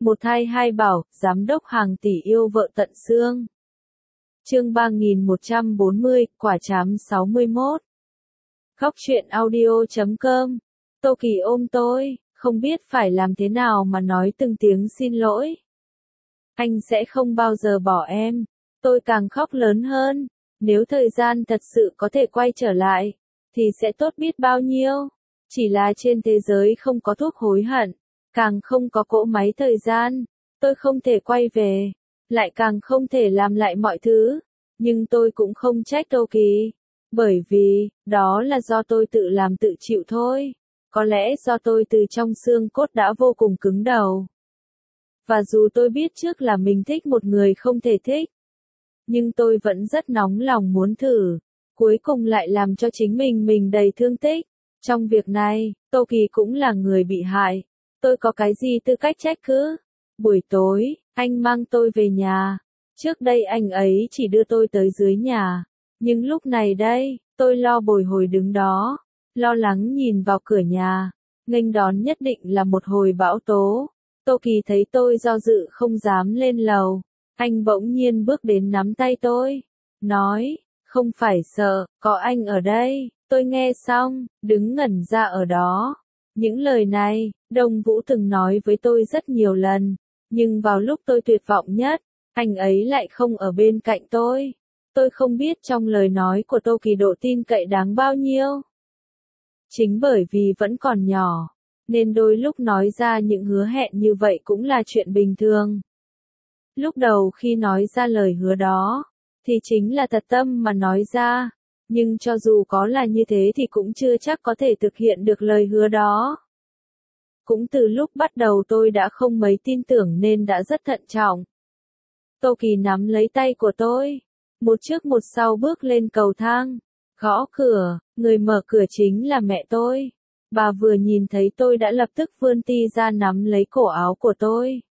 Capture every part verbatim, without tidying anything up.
Một thai hai bảo, giám đốc hàng tỷ yêu vợ tận xương. Chương ba nghìn một trăm bốn mươi, quả trám sáu mươi mốt. Góc truyện audio chấm com. Tô Kỳ ôm tôi, không biết phải làm thế nào mà nói từng tiếng xin lỗi. Anh sẽ không bao giờ bỏ em. Tôi càng khóc lớn hơn. Nếu thời gian thật sự có thể quay trở lại, thì sẽ tốt biết bao nhiêu. Chỉ là trên thế giới không có thuốc hối hận, càng không có cỗ máy thời gian. Tôi không thể quay về, lại càng không thể làm lại mọi thứ. Nhưng tôi cũng không trách Tô Kỳ, bởi vì, đó là do tôi tự làm tự chịu thôi. Có lẽ do tôi từ trong xương cốt đã vô cùng cứng đầu. Và dù tôi biết trước là mình thích một người không thể thích, nhưng tôi vẫn rất nóng lòng muốn thử. Cuối cùng lại làm cho chính mình mình đầy thương tích. Trong việc này, Tô Kỳ cũng là người bị hại. Tôi có cái gì tư cách trách cứ? Buổi tối, anh mang tôi về nhà. Trước đây anh ấy chỉ đưa tôi tới dưới nhà. Nhưng lúc này đây, tôi lo bồi hồi đứng đó, lo lắng nhìn vào cửa nhà. Nghênh đón nhất định là một hồi bão tố. Tô Kỳ thấy tôi do dự không dám lên lầu. Anh bỗng nhiên bước đến nắm tay tôi. Nói, không phải sợ, có anh ở đây. Tôi nghe xong, đứng ngẩn ra ở đó. Những lời này, Đông Vũ từng nói với tôi rất nhiều lần. Nhưng vào lúc tôi tuyệt vọng nhất, anh ấy lại không ở bên cạnh tôi. Tôi không biết trong lời nói của Tô Kỳ độ tin cậy đáng bao nhiêu. Chính bởi vì vẫn còn nhỏ, nên đôi lúc nói ra những hứa hẹn như vậy cũng là chuyện bình thường. Lúc đầu khi nói ra lời hứa đó, thì chính là thật tâm mà nói ra. Nhưng cho dù có là như thế thì cũng chưa chắc có thể thực hiện được lời hứa đó. Cũng từ lúc bắt đầu tôi đã không mấy tin tưởng nên đã rất thận trọng. Tô Kỳ nắm lấy tay của tôi, một trước một sau bước lên cầu thang, gõ cửa, người mở cửa chính là mẹ tôi. Bà vừa nhìn thấy tôi đã lập tức vươn ti ra nắm lấy cổ áo của tôi,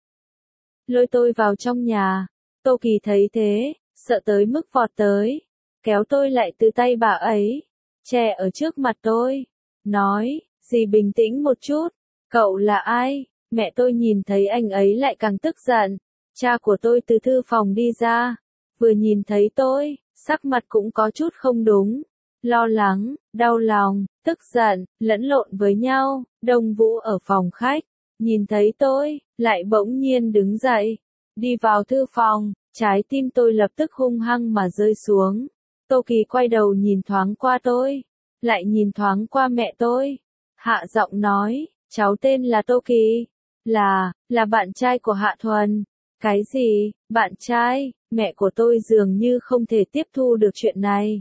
lôi tôi vào trong nhà. Tô Kỳ thấy thế, sợ tới mức vọt tới, kéo tôi lại từ tay bà ấy, che ở trước mặt tôi, nói, dì bình tĩnh một chút, cậu là ai? Mẹ tôi nhìn thấy anh ấy lại càng tức giận. Cha của tôi từ thư phòng đi ra, vừa nhìn thấy tôi, sắc mặt cũng có chút không đúng, lo lắng, đau lòng, tức giận, lẫn lộn với nhau. Đông Vũ ở phòng khách, nhìn thấy tôi, lại bỗng nhiên đứng dậy, đi vào thư phòng, trái tim tôi lập tức hung hăng mà rơi xuống. Tô Kỳ quay đầu nhìn thoáng qua tôi, lại nhìn thoáng qua mẹ tôi, hạ giọng nói, cháu tên là Tô Kỳ, là, là bạn trai của Hạ Thuần. Cái gì, bạn trai? Mẹ của tôi dường như không thể tiếp thu được chuyện này.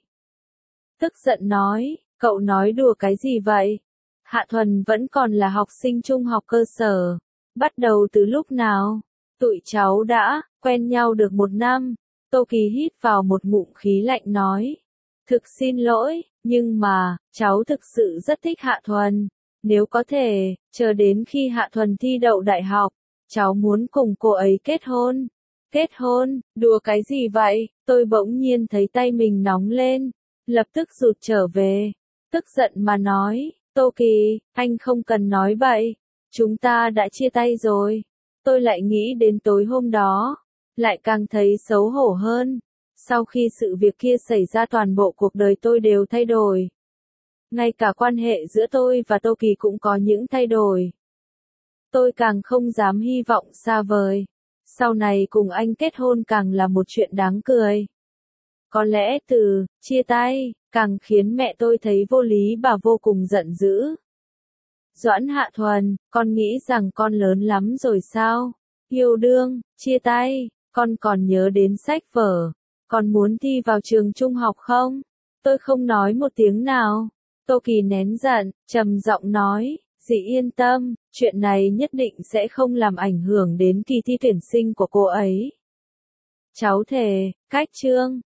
Tức giận nói, cậu nói đùa cái gì vậy? Hạ Thuần vẫn còn là học sinh trung học cơ sở. Bắt đầu từ lúc nào? Tụi cháu đã quen nhau được một năm. Tô Kỳ hít vào một ngụm khí lạnh nói. Thực xin lỗi, nhưng mà, cháu thực sự rất thích Hạ Thuần. Nếu có thể, chờ đến khi Hạ Thuần thi đậu đại học, cháu muốn cùng cô ấy kết hôn. Kết hôn, đùa cái gì vậy? Tôi bỗng nhiên thấy tay mình nóng lên, lập tức rụt trở về, tức giận mà nói, Tô Kỳ, anh không cần nói bậy, chúng ta đã chia tay rồi. Tôi lại nghĩ đến tối hôm đó, lại càng thấy xấu hổ hơn. Sau khi sự việc kia xảy ra toàn bộ cuộc đời tôi đều thay đổi. Ngay cả quan hệ giữa tôi và Tô Kỳ cũng có những thay đổi. Tôi càng không dám hy vọng xa vời. Sau này cùng anh kết hôn càng là một chuyện đáng cười. Có lẽ từ chia tay càng khiến mẹ tôi thấy vô lý, bà vô cùng giận dữ. Doãn Hạ Thuần, con nghĩ rằng con lớn lắm rồi sao? Yêu đương, chia tay, con còn nhớ đến sách vở, con muốn thi vào trường trung học không? Tôi không nói một tiếng nào. Tô Kỳ nén giận, trầm giọng nói, dì yên tâm, chuyện này nhất định sẽ không làm ảnh hưởng đến kỳ thi tuyển sinh của cô ấy. Cháu thề, cách chương.